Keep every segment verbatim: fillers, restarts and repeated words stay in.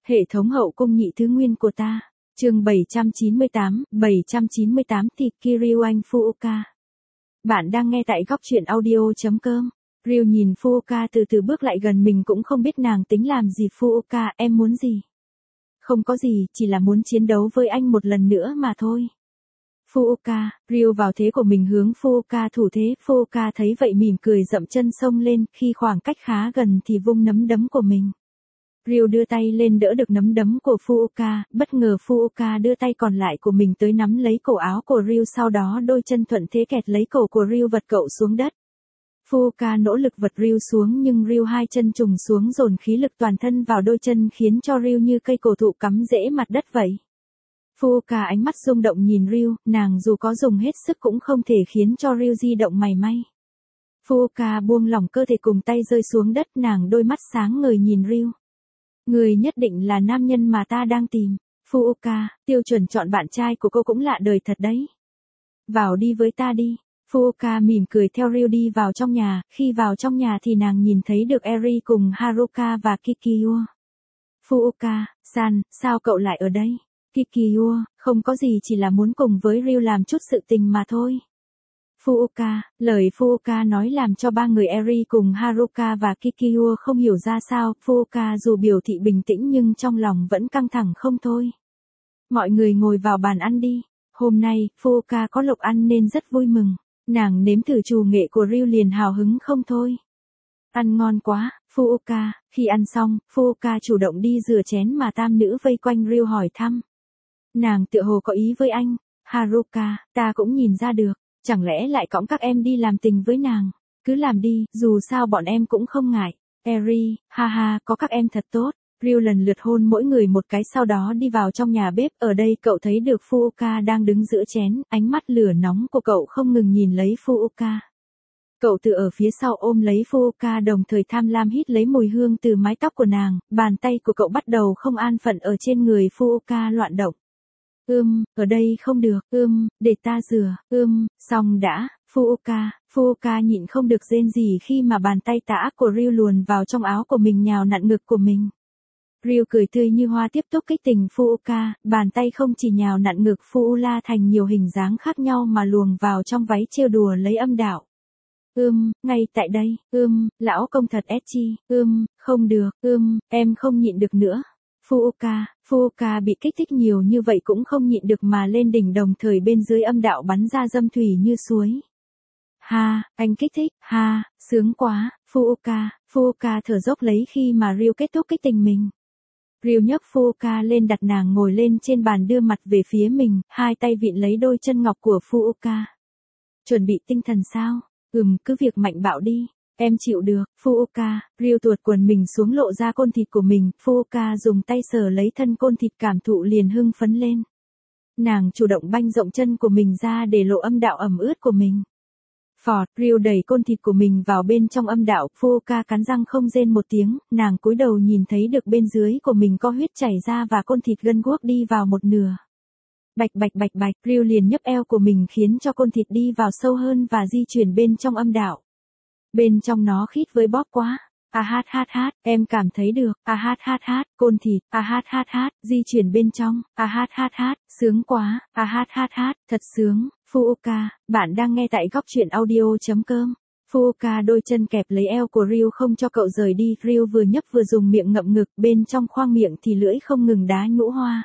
Hệ thống hậu cung nhị thứ nguyên của ta. Chương bảy trăm chín mươi tám, bảy trăm chín mươi tám thì Kiryuan Fuuka. Bạn đang nghe tại góc truyện audio chấm com. Ryu nhìn Fuuka từ từ bước lại gần mình, cũng không biết nàng tính làm gì. Fuuka, em muốn gì? Không có gì, chỉ là muốn chiến đấu với anh một lần nữa mà thôi. Fuuka, Ryu vào thế của mình hướng Fuuka thủ thế. Fuuka thấy vậy mỉm cười dậm chân xông lên, khi khoảng cách khá gần thì vung nắm đấm của mình. Ryu đưa tay lên đỡ được nắm đấm của Fuuka, bất ngờ Fuuka đưa tay còn lại của mình tới nắm lấy cổ áo của Ryu, sau đó đôi chân thuận thế kẹt lấy cổ của Ryu vật cậu xuống đất. Fuuka nỗ lực vật Ryu xuống nhưng Ryu hai chân trùng xuống dồn khí lực toàn thân vào đôi chân khiến cho Ryu như cây cổ thụ cắm rễ mặt đất vậy. Fuuka ánh mắt rung động nhìn Ryu, nàng dù có dùng hết sức cũng không thể khiến cho Ryu di động mảy may. Fuuka buông lỏng cơ thể cùng tay rơi xuống đất, nàng đôi mắt sáng ngời nhìn Ryu. Người nhất định là nam nhân mà ta đang tìm. Fuuka, tiêu chuẩn chọn bạn trai của cô cũng lạ đời thật đấy. Vào đi với ta đi. Fuuka mỉm cười theo Ryu đi vào trong nhà, khi vào trong nhà thì nàng nhìn thấy được Eri cùng Haruka và Kikyuo. Fuuka, san, sao cậu lại ở đây? Kikyuo, không có gì, chỉ là muốn cùng với Ryu làm chút sự tình mà thôi. Fuuka, lời Fuuka nói làm cho ba người Eri cùng Haruka và Kikyuo không hiểu ra sao. Fuuka dù biểu thị bình tĩnh nhưng trong lòng vẫn căng thẳng không thôi. Mọi người ngồi vào bàn ăn đi. Hôm nay, Fuuka có lộc ăn nên rất vui mừng. Nàng nếm thử trù nghệ của Ryu liền hào hứng không thôi. Ăn ngon quá, Fuuka. Khi ăn xong, Fuuka chủ động đi rửa chén mà tam nữ vây quanh Ryu hỏi thăm. Nàng tựa hồ có ý với anh. Haruka, ta cũng nhìn ra được. Chẳng lẽ lại cõng các em đi làm tình với nàng? Cứ làm đi, dù sao bọn em cũng không ngại. Eri, ha ha, có các em thật tốt. Ryu lần lượt hôn mỗi người một cái, sau đó đi vào trong nhà bếp. Ở đây cậu thấy được Fuuka đang đứng giữa chén, ánh mắt lửa nóng của cậu không ngừng nhìn lấy Fuuka. Cậu từ ở phía sau ôm lấy Fuuka, đồng thời tham lam hít lấy mùi hương từ mái tóc của nàng. Bàn tay của cậu bắt đầu không an phận ở trên người Fuuka loạn động. Ưm, ở đây không được, ưm, để ta rửa, ưm, xong đã. Fuuka, Fuuka nhịn không được rên rỉ khi mà bàn tay tà ác của Ryu luồn vào trong áo của mình, nhào nặn ngực của mình. Ryu cười tươi như hoa tiếp tục kích tình Fuuka, bàn tay không chỉ nhào nặn ngực Fuula thành nhiều hình dáng khác nhau mà luồn vào trong váy trêu đùa lấy âm đạo. Ưm, ngay tại đây, ưm, lão công thật ecchi, ưm, không được, ưm, em không nhịn được nữa. Fuuka, Fuuka bị kích thích nhiều như vậy cũng không nhịn được mà lên đỉnh, đồng thời bên dưới âm đạo bắn ra dâm thủy như suối. Ha, anh kích thích, ha, sướng quá. Fuuka, Fuuka thở dốc lấy khi mà Ryu kết thúc kích tình mình. Ryu nhấc Fuuka lên, đặt nàng ngồi lên trên bàn, đưa mặt về phía mình, hai tay vịn lấy đôi chân ngọc của Fuuka. Chuẩn bị tinh thần sao? Ừm, cứ việc mạnh bạo đi. Em chịu được. Fuuka, Ryu tuột quần mình xuống lộ ra côn thịt của mình. Fuuka dùng tay sờ lấy thân côn thịt, cảm thụ liền hưng phấn lên. Nàng chủ động banh rộng chân của mình ra để lộ âm đạo ẩm ướt của mình. Phọt, Ryu đẩy côn thịt của mình vào bên trong âm đạo. Fuuka cắn răng không rên một tiếng, nàng cúi đầu nhìn thấy được bên dưới của mình có huyết chảy ra và côn thịt gân guốc đi vào một nửa. Bạch bạch bạch bạch, Ryu liền nhấp eo của mình khiến cho côn thịt đi vào sâu hơn và di chuyển bên trong âm đạo. Bên trong nó khít với bóp quá. A hát hát hát, em cảm thấy được. A hát hát hát, côn thịt. A hát hát hát, di chuyển bên trong. A hát hát hát, sướng quá. A hát hát hát, thật sướng. Fuuka, bạn đang nghe tại góc truyện audio chấm com. Fuuka đôi chân kẹp lấy eo của Ryu không cho cậu rời đi. Ryu vừa nhấp vừa dùng miệng ngậm ngực, bên trong khoang miệng thì lưỡi không ngừng đá nhũ hoa.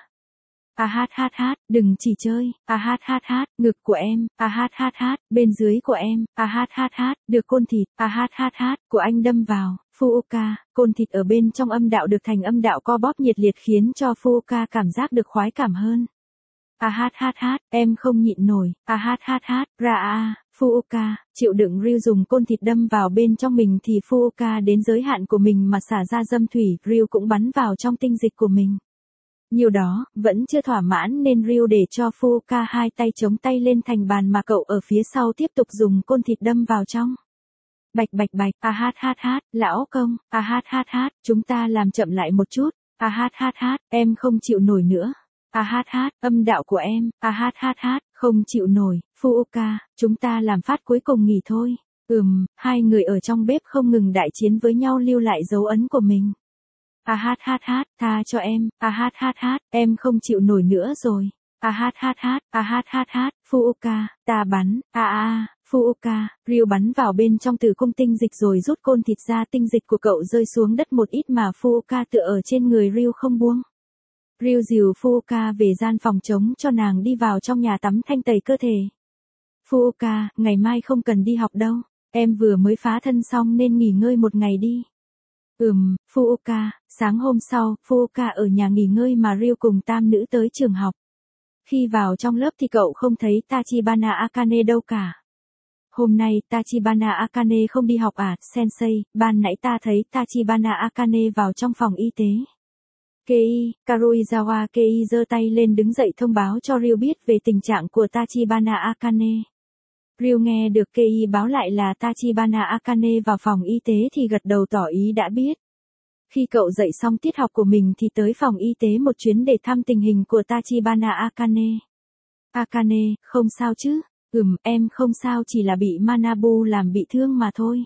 A hát hát hát, đừng chỉ chơi. A hát hát hát, ngực của em. A hát hát hát, bên dưới của em. A hát hát hát, được côn thịt. A hát hát hát, của anh đâm vào. Fuuka, côn thịt ở bên trong âm đạo được thành âm đạo co bóp nhiệt liệt khiến cho Fuuka cảm giác được khoái cảm hơn. A hát hát hát, em không nhịn nổi. A hát hát hát, ra a. Fuuka, chịu đựng Ryu dùng côn thịt đâm vào bên trong mình thì Fuuka đến giới hạn của mình mà xả ra dâm thủy. Ryu cũng bắn vào trong tinh dịch của mình. Nhiều đó, vẫn chưa thỏa mãn nên Ryu để cho Fuuka hai tay chống tay lên thành bàn mà cậu ở phía sau tiếp tục dùng côn thịt đâm vào trong. Bạch bạch bạch, a hát hát hát, lão công, a hát hát hát, chúng ta làm chậm lại một chút. A hát hát hát, em không chịu nổi nữa. A hát hát, âm đạo của em. A hát hát hát, không chịu nổi. Fuuka, chúng ta làm phát cuối cùng nghỉ thôi. Ừm, hai người ở trong bếp không ngừng đại chiến với nhau, lưu lại dấu ấn của mình. À hát hát hát, tha cho em, à hát hát hát, em không chịu nổi nữa rồi. À hát hát hát, à hát hát hát, Fuuka, ta bắn, a a, Fuuka, Ryu bắn vào bên trong tử cung tinh dịch rồi rút côn thịt ra, tinh dịch của cậu rơi xuống đất một ít mà Fuuka tựa ở trên người Ryu không buông. Ryu dìu Fuuka về gian phòng trống cho nàng đi vào trong nhà tắm thanh tẩy cơ thể. Fuuka, ngày mai không cần đi học đâu, em vừa mới phá thân xong nên nghỉ ngơi một ngày đi. Ừm, Fuuka, sáng hôm sau, Fuuka ở nhà nghỉ ngơi mà Ryu cùng tam nữ tới trường học. Khi vào trong lớp thì cậu không thấy Tachibana Akane đâu cả. Hôm nay Tachibana Akane không đi học à, Sensei, ban nãy ta thấy Tachibana Akane vào trong phòng y tế. Kei, Karuizawa Kei giơ tay lên đứng dậy thông báo cho Ryu biết về tình trạng của Tachibana Akane. Ryu nghe được Kei báo lại là Tachibana Akane vào phòng y tế thì gật đầu tỏ ý đã biết. Khi cậu dạy xong tiết học của mình thì tới phòng y tế một chuyến để thăm tình hình của Tachibana Akane. Akane, không sao chứ? Ừm, em không sao, chỉ là bị Manabu làm bị thương mà thôi.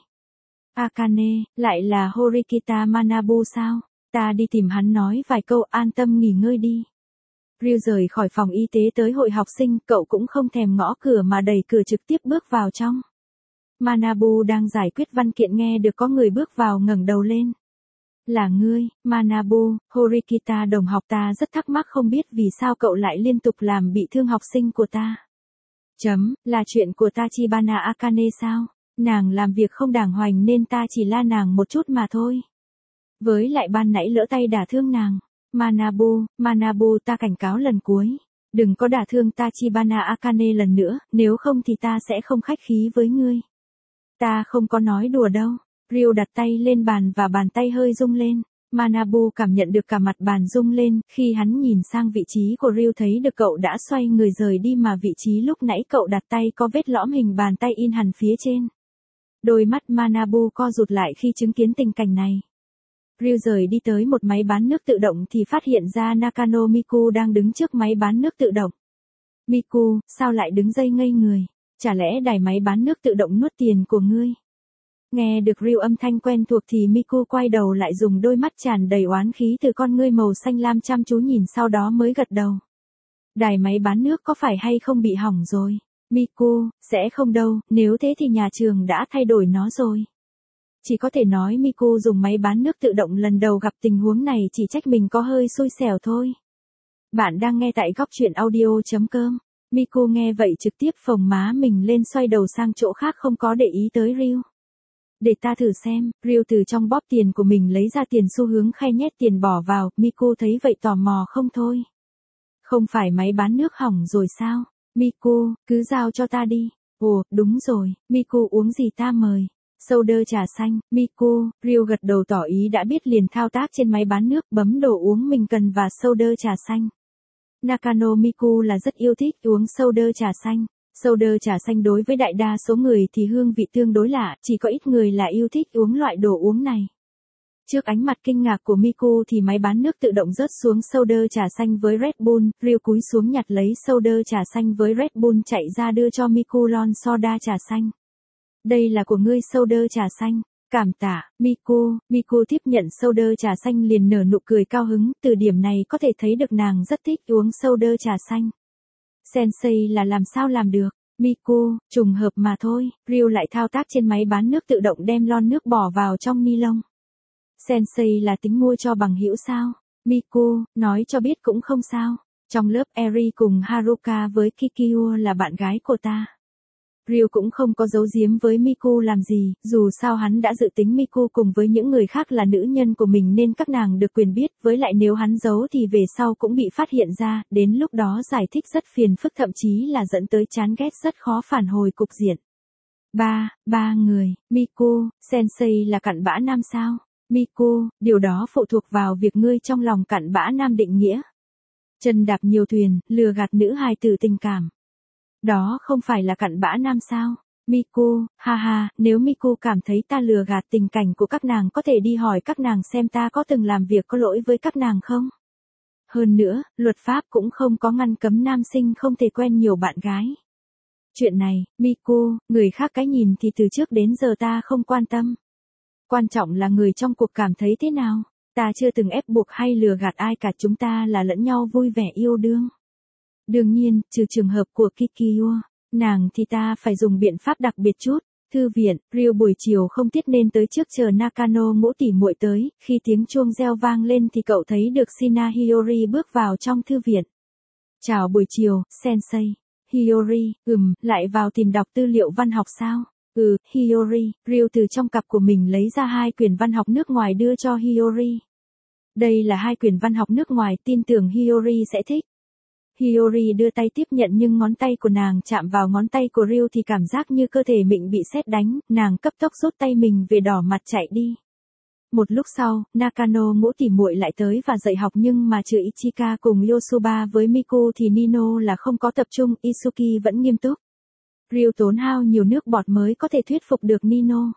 Akane, lại là Horikita Manabu sao? Ta đi tìm hắn nói vài câu, an tâm nghỉ ngơi đi. Ryu rời khỏi phòng y tế tới hội học sinh, cậu cũng không thèm ngõ cửa mà đẩy cửa trực tiếp bước vào trong. Manabu đang giải quyết văn kiện nghe được có người bước vào ngẩng đầu lên. Là ngươi, Manabu, Horikita đồng học, ta rất thắc mắc không biết vì sao cậu lại liên tục làm bị thương học sinh của ta. Chấm, là chuyện của Tachibana Akane sao? Nàng làm việc không đàng hoàng nên ta chỉ la nàng một chút mà thôi. Với lại ban nãy lỡ tay đả thương nàng. Manabu, Manabu, ta cảnh cáo lần cuối. Đừng có đả thương Tachibana Akane lần nữa, nếu không thì ta sẽ không khách khí với ngươi. Ta không có nói đùa đâu. Ryu đặt tay lên bàn và bàn tay hơi rung lên. Manabu cảm nhận được cả mặt bàn rung lên, khi hắn nhìn sang vị trí của Ryu thấy được cậu đã xoay người rời đi mà vị trí lúc nãy cậu đặt tay có vết lõm hình bàn tay in hẳn phía trên. Đôi mắt Manabu co rụt lại khi chứng kiến tình cảnh này. Ryu rời đi tới một máy bán nước tự động thì phát hiện ra Nakano Miku đang đứng trước máy bán nước tự động. Miku, sao lại đứng dây ngây người? Chả lẽ đài máy bán nước tự động nuốt tiền của ngươi? Nghe được Ryu âm thanh quen thuộc thì Miku quay đầu lại dùng đôi mắt tràn đầy oán khí từ con ngươi màu xanh lam chăm chú nhìn sau đó mới gật đầu. Đài máy bán nước có phải hay không bị hỏng rồi? Miku, sẽ không đâu, nếu thế thì nhà trường đã thay đổi nó rồi. Chỉ có thể nói Miku dùng máy bán nước tự động lần đầu gặp tình huống này chỉ trách mình có hơi xui xẻo thôi. Bạn đang nghe tại góc truyện audio chấm com. Miku nghe vậy trực tiếp phồng má mình lên xoay đầu sang chỗ khác không có để ý tới Ryu. Để ta thử xem, Ryu từ trong bóp tiền của mình lấy ra tiền xu hướng khay nhét tiền bỏ vào, Miku thấy vậy tò mò không thôi. Không phải máy bán nước hỏng rồi sao? Miku, cứ giao cho ta đi. Ồ, đúng rồi, Miku uống gì ta mời. Soda trà xanh, Miku, Ryu gật đầu tỏ ý đã biết liền thao tác trên máy bán nước bấm đồ uống mình cần và soda trà xanh. Nakano Miku là rất yêu thích uống soda trà xanh. Soda trà xanh đối với đại đa số người thì hương vị tương đối lạ, chỉ có ít người là yêu thích uống loại đồ uống này. Trước ánh mặt kinh ngạc của Miku thì máy bán nước tự động rớt xuống soda trà xanh với Red Bull, Ryu cúi xuống nhặt lấy soda trà xanh với Red Bull chạy ra đưa cho Miku lon soda trà xanh. Đây là của ngươi soda trà xanh, cảm tạ, Miku, Miku tiếp nhận soda trà xanh liền nở nụ cười cao hứng, từ điểm này có thể thấy được nàng rất thích uống soda trà xanh. Sensei là làm sao làm được, Miku, trùng hợp mà thôi, Ryu lại thao tác trên máy bán nước tự động đem lon nước bỏ vào trong ni lông. Sensei là tính mua cho bằng hữu sao, Miku, nói cho biết cũng không sao, trong lớp Eri cùng Haruka với Kikyo là bạn gái của ta. Ryu cũng không có giấu giếm với Miku làm gì, dù sao hắn đã dự tính Miku cùng với những người khác là nữ nhân của mình nên các nàng được quyền biết, với lại nếu hắn giấu thì về sau cũng bị phát hiện ra, đến lúc đó giải thích rất phiền phức thậm chí là dẫn tới chán ghét rất khó phản hồi cục diện. Ba, ba người, Miku, Sensei là cặn bã nam sao? Miku, điều đó phụ thuộc vào việc ngươi trong lòng cặn bã nam định nghĩa. Chân đạp nhiều thuyền, lừa gạt nữ hài tử tình cảm. Đó không phải là cặn bã nam sao? Miku, ha ha, nếu Miku cảm thấy ta lừa gạt tình cảnh của các nàng có thể đi hỏi các nàng xem ta có từng làm việc có lỗi với các nàng không? Hơn nữa, luật pháp cũng không có ngăn cấm nam sinh không thể quen nhiều bạn gái. Chuyện này, Miku, người khác cái nhìn thì từ trước đến giờ ta không quan tâm. Quan trọng là người trong cuộc cảm thấy thế nào? Ta chưa từng ép buộc hay lừa gạt ai cả, chúng ta là lẫn nhau vui vẻ yêu đương. Đương nhiên, trừ trường hợp của Kikiyo, nàng thì ta phải dùng biện pháp đặc biệt chút. Thư viện, Ryu buổi chiều không tiết nên tới trước chờ Nakano ngũ tỷ muội tới, khi tiếng chuông reo vang lên thì cậu thấy được Shina Hiyori bước vào trong thư viện. Chào buổi chiều, sensei. Hiyori, ừm, lại vào tìm đọc tư liệu văn học sao? Ừ, Hiyori, Ryu từ trong cặp của mình lấy ra hai quyển văn học nước ngoài đưa cho Hiyori. Đây là hai quyển văn học nước ngoài, tin tưởng Hiyori sẽ thích. Hiyori đưa tay tiếp nhận nhưng ngón tay của nàng chạm vào ngón tay của Ryu thì cảm giác như cơ thể mình bị sét đánh, nàng cấp tốc rút tay mình về đỏ mặt chạy đi. Một lúc sau, Nakano ngũ tỷ muội lại tới và dạy học nhưng mà trừ Ichika cùng Yosuba với Miku thì Nino là không có tập trung, Isuki vẫn nghiêm túc. Ryu tốn hao nhiều nước bọt mới có thể thuyết phục được Nino.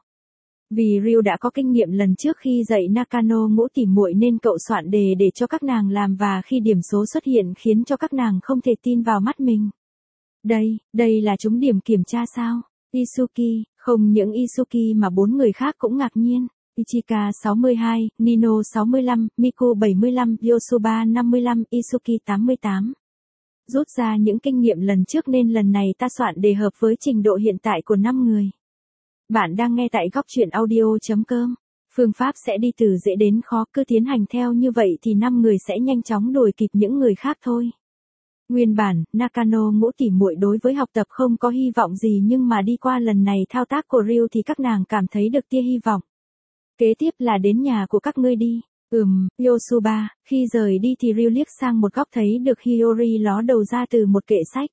Vì Ryu đã có kinh nghiệm lần trước khi dạy Nakano ngũ tỷ muội nên cậu soạn đề để cho các nàng làm và khi điểm số xuất hiện khiến cho các nàng không thể tin vào mắt mình. Đây, đây là trúng điểm kiểm tra sao? Isuki, không những Isuki mà bốn người khác cũng ngạc nhiên. Ichika sáu mươi hai, Nino sáu mươi lăm, Miku bảy mươi lăm, Yosuba năm mươi lăm, Isuki tám mươi tám. Rút ra những kinh nghiệm lần trước nên lần này ta soạn đề hợp với trình độ hiện tại của năm người. Bạn đang nghe tại góc truyện audio.com. Phương pháp sẽ đi từ dễ đến khó, cứ tiến hành theo như vậy thì năm người sẽ nhanh chóng đuổi kịp những người khác thôi. Nguyên bản, Nakano ngũ tỷ muội đối với học tập không có hy vọng gì nhưng mà đi qua lần này thao tác của Ryu thì các nàng cảm thấy được tia hy vọng. Kế tiếp là đến nhà của các ngươi đi. Ừm, Yosuba, khi rời đi thì Ryu liếc sang một góc thấy được Hiyori ló đầu ra từ một kệ sách.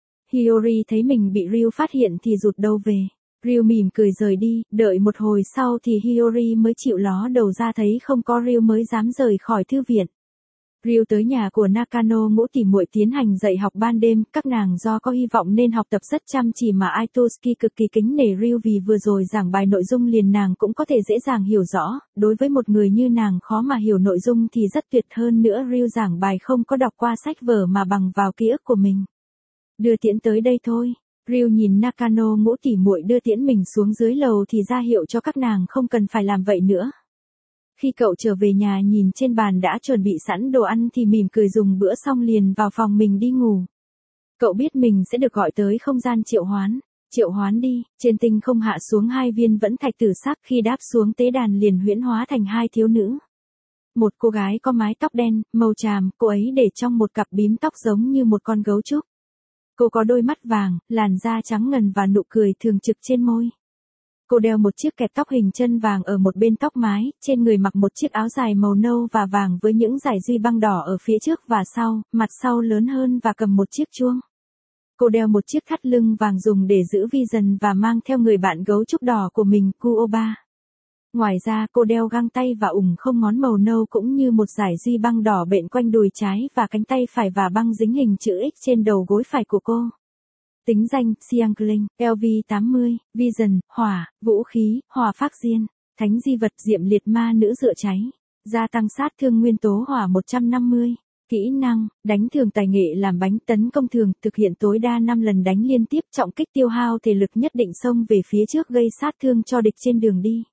Hiyori thấy mình bị Ryu phát hiện thì rụt đầu về. Ryu mỉm cười rời đi, đợi một hồi sau thì Hiyori mới chịu ló đầu ra, thấy không có Ryu mới dám rời khỏi thư viện. Ryu tới nhà của Nakano ngũ tỷ muội tiến hành dạy học ban đêm, các nàng do có hy vọng nên học tập rất chăm chỉ mà Aitosuki cực kỳ kính nể Ryu vì vừa rồi giảng bài nội dung liền nàng cũng có thể dễ dàng hiểu rõ, đối với một người như nàng khó mà hiểu nội dung thì rất tuyệt, hơn nữa Ryu giảng bài không có đọc qua sách vở mà bằng vào ký ức của mình. Đưa tiễn tới đây thôi. Ryu nhìn Nakano ngũ tỷ muội đưa tiễn mình xuống dưới lầu thì ra hiệu cho các nàng không cần phải làm vậy nữa. Khi cậu trở về nhà nhìn trên bàn đã chuẩn bị sẵn đồ ăn thì mỉm cười dùng bữa xong liền vào phòng mình đi ngủ. Cậu biết mình sẽ được gọi tới không gian triệu hoán. Triệu hoán đi, trên tinh không hạ xuống hai viên vẫn thạch tử sắc, khi đáp xuống tế đàn liền huyễn hóa thành hai thiếu nữ. Một cô gái có mái tóc đen, màu tràm, cô ấy để trong một cặp bím tóc giống như một con gấu trúc. Cô có đôi mắt vàng, làn da trắng ngần và nụ cười thường trực trên môi. Cô đeo một chiếc kẹp tóc hình chân vàng ở một bên tóc mái, trên người mặc một chiếc áo dài màu nâu và vàng với những dải duy băng đỏ ở phía trước và sau, mặt sau lớn hơn và cầm một chiếc chuông. Cô đeo một chiếc thắt lưng vàng dùng để giữ vision và mang theo người bạn gấu trúc đỏ của mình, Kuoba. Ngoài ra cô đeo găng tay và ủng không ngón màu nâu cũng như một dải duy băng đỏ bện quanh đùi trái và cánh tay phải và băng dính hình chữ X trên đầu gối phải của cô. Tính danh, Xiangling, L V tám mươi, Vision, hỏa, vũ khí, hỏa phác diên, thánh di vật, diệm liệt ma nữ dựa cháy, gia tăng sát thương nguyên tố hỏa một trăm năm mươi, kỹ năng, đánh thường tài nghệ làm bánh, tấn công thường, thực hiện tối đa năm lần đánh liên tiếp, trọng kích tiêu hao thể lực nhất định, xông về phía trước gây sát thương cho địch trên đường đi.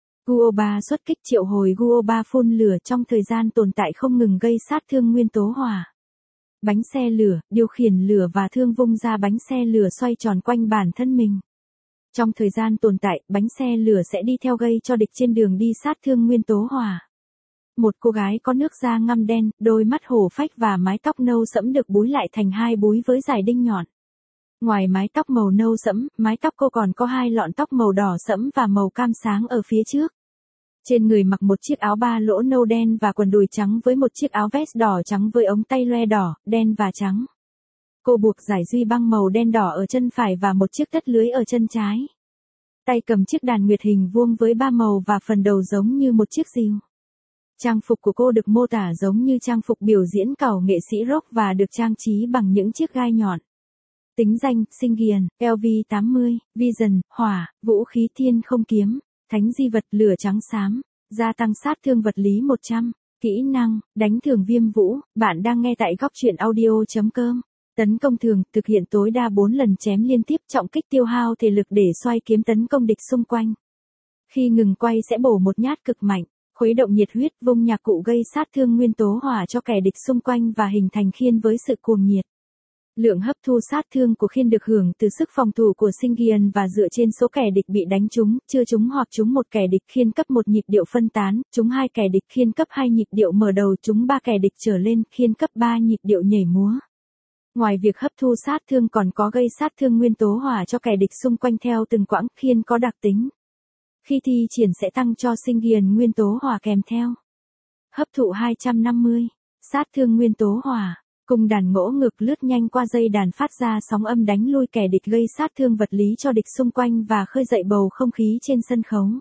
Guoba xuất kích, triệu hồi Guoba phun lửa, trong thời gian tồn tại không ngừng gây sát thương nguyên tố hỏa. Bánh xe lửa, điều khiển lửa và thương vung ra bánh xe lửa xoay tròn quanh bản thân mình. Trong thời gian tồn tại, bánh xe lửa sẽ đi theo gây cho địch trên đường đi sát thương nguyên tố hỏa. Một cô gái có nước da ngăm đen, đôi mắt hổ phách và mái tóc nâu sẫm được búi lại thành hai búi với dải đinh nhọn. Ngoài mái tóc màu nâu sẫm, mái tóc cô còn có hai lọn tóc màu đỏ sẫm và màu cam sáng ở phía trước. Trên người mặc một chiếc áo ba lỗ nâu đen và quần đùi trắng với một chiếc áo vest đỏ trắng với ống tay loe đỏ, đen và trắng. Cô buộc dải duy băng màu đen đỏ ở chân phải và một chiếc tất lưới ở chân trái. Tay cầm chiếc đàn nguyệt hình vuông với ba màu và phần đầu giống như một chiếc rìu. Trang phục của cô được mô tả giống như trang phục biểu diễn cẩu nghệ sĩ rock và được trang trí bằng những chiếc gai nhọn. Tính danh, Sinh L V tám mươi, Vision, hỏa, vũ khí thiên không kiếm. Thánh di vật, lửa trắng xám, gia tăng sát thương vật lý một trăm, kỹ năng, đánh thường viêm vũ. Bạn đang nghe tại góc truyện audio.com. Tấn công thường, thực hiện tối đa bốn lần chém liên tiếp, trọng kích tiêu hao thể lực để xoay kiếm tấn công địch xung quanh. Khi ngừng quay sẽ bổ một nhát cực mạnh. Khuấy động nhiệt huyết, vung nhạc cụ gây sát thương nguyên tố hỏa cho kẻ địch xung quanh và hình thành khiên với sự cuồng nhiệt. Lượng hấp thu sát thương của khiên được hưởng từ sức phòng thủ của Singian và dựa trên số kẻ địch bị đánh trúng, chưa trúng hoặc trúng một kẻ địch khiên cấp một nhịp điệu phân tán, trúng hai kẻ địch khiên cấp hai nhịp điệu mở đầu, trúng ba kẻ địch trở lên khiên cấp ba nhịp điệu nhảy múa. Ngoài việc hấp thu sát thương còn có gây sát thương nguyên tố hỏa cho kẻ địch xung quanh theo từng quãng, khiên có đặc tính. Khi thi triển sẽ tăng cho Singian nguyên tố hỏa kèm theo. Hấp thụ hai trăm năm mươi. Sát thương nguyên tố hỏa. Cùng đàn ngỗ ngược lướt nhanh qua dây đàn phát ra sóng âm đánh lui kẻ địch gây sát thương vật lý cho địch xung quanh và khơi dậy bầu không khí trên sân khấu.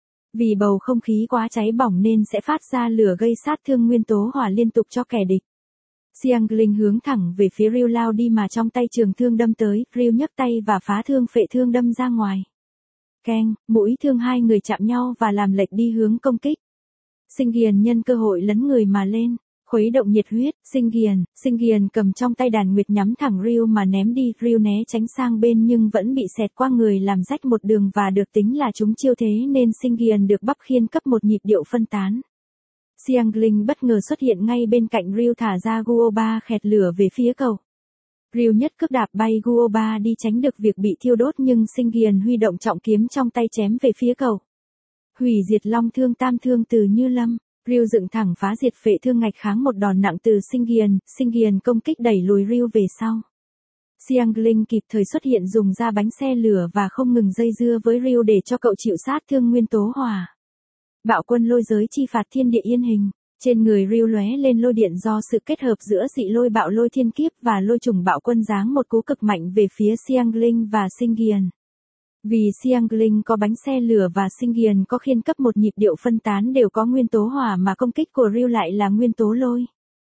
Vì bầu không khí quá cháy bỏng nên sẽ phát ra lửa gây sát thương nguyên tố hỏa liên tục cho kẻ địch. Xiangling hướng thẳng về phía Ryu lao đi mà trong tay trường thương đâm tới, Ryu nhấc tay và phá thương phệ thương đâm ra ngoài. Keng, mũi thương hai người chạm nhau và làm lệch đi hướng công kích. Singian nhân cơ hội lấn người mà lên. Khuấy động nhiệt huyết, Singian, Singian cầm trong tay đàn nguyệt nhắm thẳng Ryu mà ném đi, Ryu né tránh sang bên nhưng vẫn bị xẹt qua người làm rách một đường và được tính là trúng chiêu thế nên Singian được bắp khiên cấp một nhịp điệu phân tán. Xiangling bất ngờ xuất hiện ngay bên cạnh Ryu thả ra Guoba khẹt lửa về phía cầu. Ryu nhất cước đạp bay Guoba đi tránh được việc bị thiêu đốt nhưng Singian huy động trọng kiếm trong tay chém về phía cầu. Hủy diệt long thương tam thương từ Như Lâm. Ryu dựng thẳng phá diệt phệ thương ngạch kháng một đòn nặng từ Singian, Singian công kích đẩy lùi Ryu về sau. Xiangling kịp thời xuất hiện dùng ra bánh xe lửa và không ngừng dây dưa với Ryu để cho cậu chịu sát thương nguyên tố hỏa. Bạo quân lôi giới chi phạt thiên địa yên hình, trên người Ryu lóe lên lôi điện do sự kết hợp giữa dị lôi bạo lôi thiên kiếp và lôi trùng bạo quân giáng một cú cực mạnh về phía Xiangling và Singian. Vì Xiangling có bánh xe lửa và Singian có khiên cấp một nhịp điệu phân tán đều có nguyên tố hỏa mà công kích của Ryu lại là nguyên tố lôi.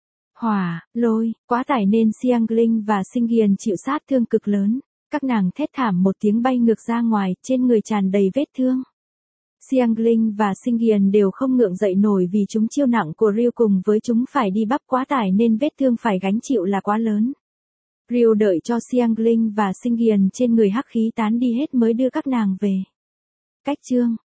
Hỏa, lôi, quá tải nên Xiangling và Singian chịu sát thương cực lớn. Các nàng thét thảm một tiếng bay ngược ra ngoài, trên người tràn đầy vết thương. Xiangling và Singian đều không ngượng dậy nổi vì chúng chiêu nặng của Ryu cùng với chúng phải đi bắp quá tải nên vết thương phải gánh chịu là quá lớn. Ryu đợi cho Xiangling và Singian trên người hắc khí tán đi hết mới đưa các nàng về. Cách chương